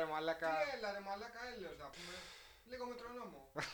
ρε μαλάκα. Τι έλα ρε μαλάκα, έλεος να πούμε. Λίγο μετρονόμο.